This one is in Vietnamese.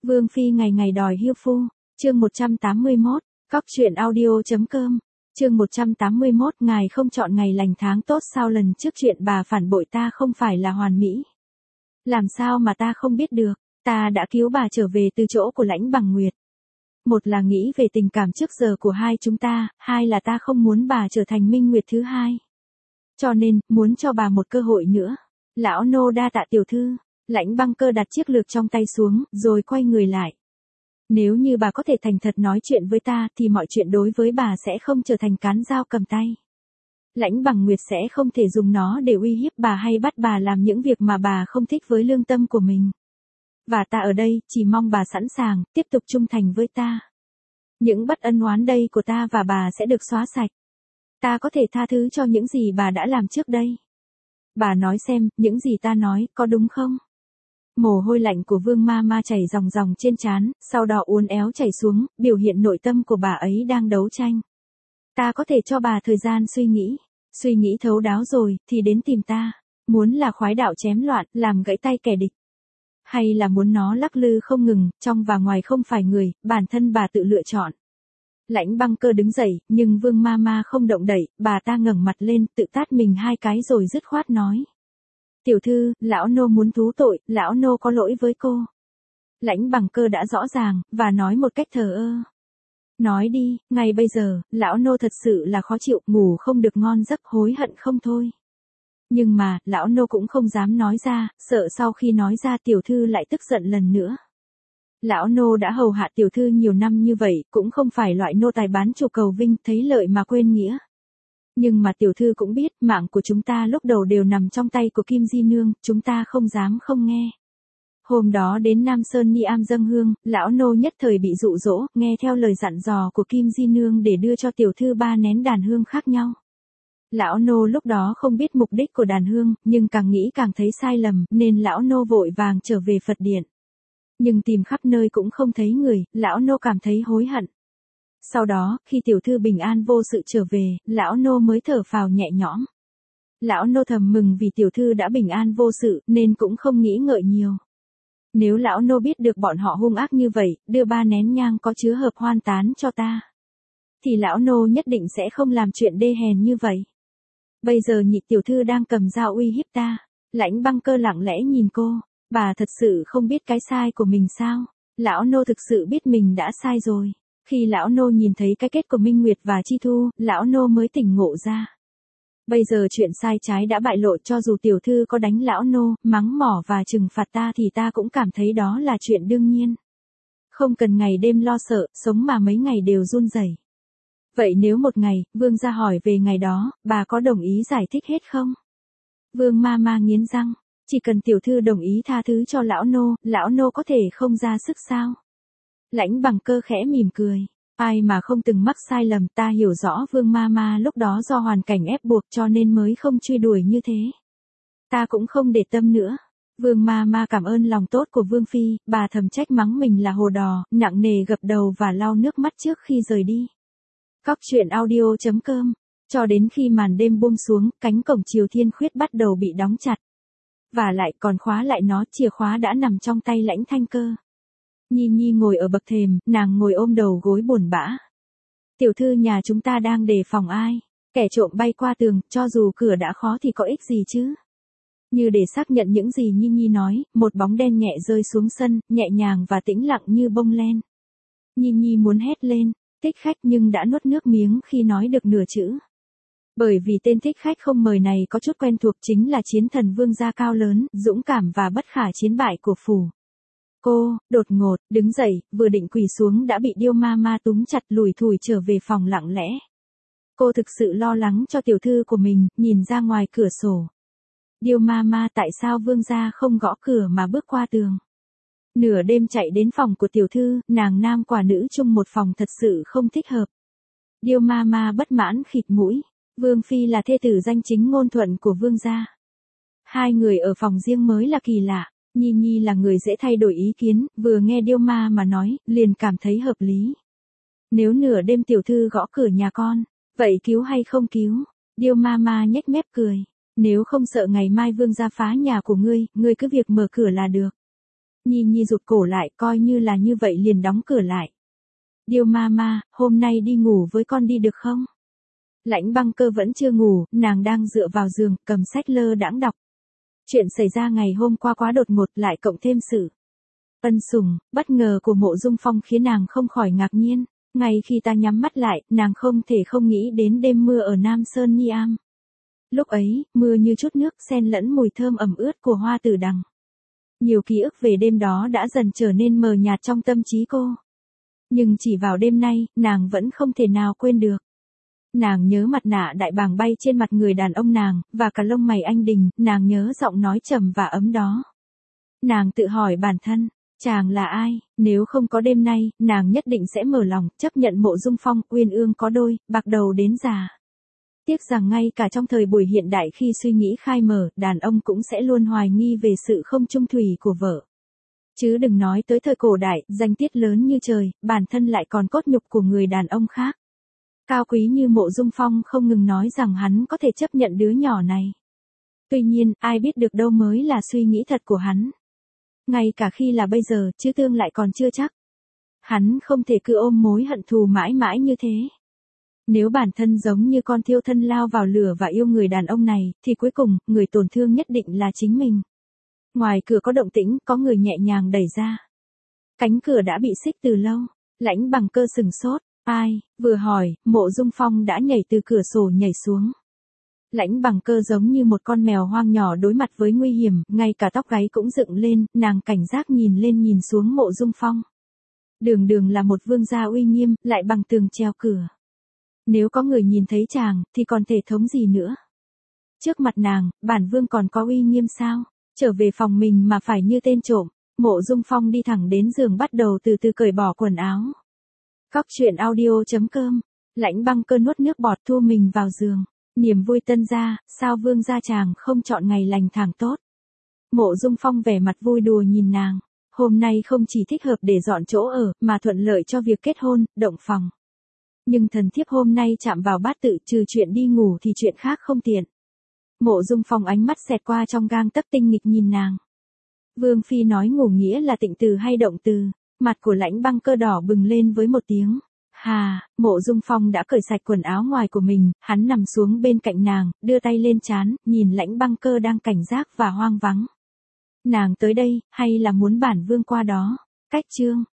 Vương Phi ngày ngày đòi hiêu phu, chương 181, cóc truyện audio.com, chương 181, ngài không chọn ngày lành tháng tốt sao lần trước chuyện bà phản bội ta không phải là hoàn mỹ. Làm sao mà ta không biết được, ta đã cứu bà trở về từ chỗ của Lãnh Bằng Nguyệt. Một là nghĩ về tình cảm trước giờ của hai chúng ta, hai là ta không muốn bà trở thành Minh Nguyệt thứ hai. Cho nên, muốn cho bà một cơ hội nữa. Lão nô đa tạ tiểu thư. Lãnh Băng Cơ đặt chiếc lược trong tay xuống, rồi quay người lại. Nếu như bà có thể thành thật nói chuyện với ta, thì mọi chuyện đối với bà sẽ không trở thành cán dao cầm tay. Lãnh Bằng Nguyệt sẽ không thể dùng nó để uy hiếp bà hay bắt bà làm những việc mà bà không thích với lương tâm của mình. Và ta ở đây, chỉ mong bà sẵn sàng, tiếp tục trung thành với ta. Những bất ân oán đây của ta và bà sẽ được xóa sạch. Ta có thể tha thứ cho những gì bà đã làm trước đây. Bà nói xem, những gì ta nói, có đúng không? Mồ hôi lạnh của Vương Ma Ma chảy ròng ròng trên trán, sau đó uốn éo chảy xuống, biểu hiện nội tâm của bà ấy đang đấu tranh. Ta có thể cho bà thời gian suy nghĩ thấu đáo rồi, thì đến tìm ta. Muốn là khoái đạo chém loạn, làm gãy tay kẻ địch. Hay là muốn nó lắc lư không ngừng, trong và ngoài không phải người, bản thân bà tự lựa chọn. Lãnh Băng Cơ đứng dậy, nhưng Vương Ma Ma không động đậy, bà ta ngẩng mặt lên, tự tát mình hai cái rồi dứt khoát nói. Tiểu thư, lão nô muốn thú tội, lão nô có lỗi với cô. Lãnh Bằng Cơ đã rõ ràng, và nói một cách thờ ơ. Nói đi, ngay bây giờ, lão nô thật sự là khó chịu, ngủ không được ngon giấc, hối hận không thôi. Nhưng mà, lão nô cũng không dám nói ra, sợ sau khi nói ra tiểu thư lại tức giận lần nữa. Lão nô đã hầu hạ tiểu thư nhiều năm như vậy, cũng không phải loại nô tài bán chủ cầu vinh, thấy lợi mà quên nghĩa. Nhưng mà tiểu thư cũng biết, mạng của chúng ta lúc đầu đều nằm trong tay của Kim Di Nương, chúng ta không dám không nghe. Hôm đó đến Nam Sơn Ni Am dâng hương, lão nô nhất thời bị dụ dỗ, nghe theo lời dặn dò của Kim Di Nương để đưa cho tiểu thư 3 nén đàn hương khác nhau. Lão nô lúc đó không biết mục đích của đàn hương, nhưng càng nghĩ càng thấy sai lầm, nên lão nô vội vàng trở về Phật điện. Nhưng tìm khắp nơi cũng không thấy người, lão nô cảm thấy hối hận. Sau đó, khi tiểu thư bình an vô sự trở về, lão nô mới thở phào nhẹ nhõm. Lão nô thầm mừng vì tiểu thư đã bình an vô sự, nên cũng không nghĩ ngợi nhiều. Nếu lão nô biết được bọn họ hung ác như vậy, đưa 3 nén nhang có chứa hợp hoan tán cho ta, thì lão nô nhất định sẽ không làm chuyện đê hèn như vậy. Bây giờ nhị tiểu thư đang cầm dao uy hiếp ta. Lãnh Băng Cơ lặng lẽ nhìn cô. Bà thật sự không biết cái sai của mình sao? Lão nô thực sự biết mình đã sai rồi. Khi lão nô nhìn thấy cái kết của Minh Nguyệt và Chi Thu, lão nô mới tỉnh ngộ ra. Bây giờ chuyện sai trái đã bại lộ, cho dù tiểu thư có đánh lão nô, mắng mỏ và trừng phạt ta thì ta cũng cảm thấy đó là chuyện đương nhiên. Không cần ngày đêm lo sợ, sống mà mấy ngày đều run rẩy. Vậy nếu một ngày, Vương gia hỏi về ngày đó, bà có đồng ý giải thích hết không? Vương Ma Ma nghiến răng, chỉ cần tiểu thư đồng ý tha thứ cho lão nô có thể không ra sức sao? Lãnh Bằng Cơ khẽ mỉm cười, ai mà không từng mắc sai lầm, ta hiểu rõ Vương Ma Ma lúc đó do hoàn cảnh ép buộc cho nên mới không truy đuổi như thế. Ta cũng không để tâm nữa. Vương Ma Ma cảm ơn lòng tốt của Vương Phi, bà thầm trách mắng mình là hồ đò, nặng nề gập đầu và lau nước mắt trước khi rời đi. Cóc truyện audio.com, cho đến khi màn đêm buông xuống, cánh cổng Triều Thiên Khuyết bắt đầu bị đóng chặt. Và lại còn khóa lại nó, chìa khóa đã nằm trong tay Lãnh Thanh Cơ. Nhi Nhi ngồi ở bậc thềm, nàng ngồi ôm đầu gối buồn bã. Tiểu thư nhà chúng ta đang đề phòng ai? Kẻ trộm bay qua tường, cho dù cửa đã khó thì có ích gì chứ? Như để xác nhận những gì Nhi Nhi nói, một bóng đen nhẹ rơi xuống sân, nhẹ nhàng và tĩnh lặng như bông len. Nhi Nhi muốn hét lên, thích khách, nhưng đã nuốt nước miếng khi nói được nửa chữ. Bởi vì tên thích khách không mời này có chút quen thuộc, chính là chiến thần Vương gia cao lớn, dũng cảm và bất khả chiến bại của phủ. Cô, đột ngột, đứng dậy, vừa định quỳ xuống đã bị Điêu Ma Ma túm chặt lủi thủi trở về phòng lặng lẽ. Cô thực sự lo lắng cho tiểu thư của mình, nhìn ra ngoài cửa sổ. Điêu Ma Ma, tại sao Vương gia không gõ cửa mà bước qua tường? Nửa đêm chạy đến phòng của tiểu thư, nàng nam quả nữ chung một phòng thật sự không thích hợp. Điêu Ma Ma bất mãn khịt mũi. Vương Phi là thê tử danh chính ngôn thuận của Vương gia. Hai người ở phòng riêng mới là kỳ lạ. Nhi Nhi là người dễ thay đổi ý kiến, vừa nghe Điêu Ma mà nói, liền cảm thấy hợp lý. Nếu nửa đêm tiểu thư gõ cửa nhà con, vậy cứu hay không cứu? Điêu Ma Ma nhếch mép cười. Nếu không sợ ngày mai Vương gia phá nhà của ngươi cứ việc mở cửa là được. Nhi Nhi rụt cổ lại, coi như là như vậy liền đóng cửa lại. Điêu Mama, hôm nay đi ngủ với con đi được không? Lãnh Băng Cơ vẫn chưa ngủ, nàng đang dựa vào giường, cầm sách lơ đãng đọc. Chuyện xảy ra ngày hôm qua quá đột ngột, lại cộng thêm sự ân sủng, bất ngờ của Mộ Dung Phong khiến nàng không khỏi ngạc nhiên. Ngay khi ta nhắm mắt lại, nàng không thể không nghĩ đến đêm mưa ở Nam Sơn Nhi Am. Lúc ấy, mưa như chút nước xen lẫn mùi thơm ẩm ướt của hoa tử đằng. Nhiều ký ức về đêm đó đã dần trở nên mờ nhạt trong tâm trí cô. Nhưng chỉ vào đêm nay, nàng vẫn không thể nào quên được. Nàng nhớ mặt nạ đại bàng bay trên mặt người đàn ông nàng, và cả lông mày anh đình, nàng nhớ giọng nói trầm và ấm đó. Nàng tự hỏi bản thân, chàng là ai, nếu không có đêm nay, nàng nhất định sẽ mở lòng, chấp nhận Mộ Dung Phong, uyên ương có đôi, bạc đầu đến già. Tiếc rằng ngay cả trong thời buổi hiện đại khi suy nghĩ khai mở, đàn ông cũng sẽ luôn hoài nghi về sự không trung thủy của vợ. Chứ đừng nói tới thời cổ đại, danh tiết lớn như trời, bản thân lại còn cốt nhục của người đàn ông khác. Cao quý như Mộ Dung Phong không ngừng nói rằng hắn có thể chấp nhận đứa nhỏ này. Tuy nhiên, ai biết được đâu mới là suy nghĩ thật của hắn. Ngay cả khi là bây giờ, chứ tương lại còn chưa chắc. Hắn không thể cứ ôm mối hận thù mãi mãi như thế. Nếu bản thân giống như con thiêu thân lao vào lửa và yêu người đàn ông này, thì cuối cùng, người tổn thương nhất định là chính mình. Ngoài cửa có động tĩnh, có người nhẹ nhàng đẩy ra. Cánh cửa đã bị xích từ lâu. Lãnh Bằng Cơ sừng sốt. Ai? Vừa hỏi, Mộ Dung Phong đã nhảy từ cửa sổ nhảy xuống. Lãnh Bằng Cơ giống như một con mèo hoang nhỏ đối mặt với nguy hiểm, ngay cả tóc gáy cũng dựng lên, nàng cảnh giác nhìn lên nhìn xuống Mộ Dung Phong. Đường đường là một vương gia uy nghiêm, lại bằng tường treo cửa. Nếu có người nhìn thấy chàng, thì còn thể thống gì nữa? Trước mặt nàng, bản vương còn có uy nghiêm sao? Trở về phòng mình mà phải như tên trộm. Mộ Dung Phong đi thẳng đến giường bắt đầu từ từ cởi bỏ quần áo. Cóc truyện audio.com. Lãnh Băng Cơ nuốt nước bọt thu mình vào giường. Niềm vui tân gia, sao vương gia chàng không chọn ngày lành thẳng tốt? Mộ Dung Phong vẻ mặt vui đùa nhìn nàng. Hôm nay không chỉ thích hợp để dọn chỗ ở, mà thuận lợi cho việc kết hôn, động phòng. Nhưng thần thiếp hôm nay chạm vào bát tự, trừ chuyện đi ngủ thì chuyện khác không tiện. Mộ Dung Phong ánh mắt xẹt qua trong gang tấc tinh nghịch nhìn nàng. Vương phi nói ngủ nghĩa là tịnh từ hay động từ? Mặt của Lãnh Băng Cơ đỏ bừng lên với một tiếng. Hà, Mộ Dung Phong đã cởi sạch quần áo ngoài của mình, hắn nằm xuống bên cạnh nàng, đưa tay lên trán, nhìn Lãnh Băng Cơ đang cảnh giác và hoang vắng. Nàng tới đây, hay là muốn bản vương qua đó? Cách chương.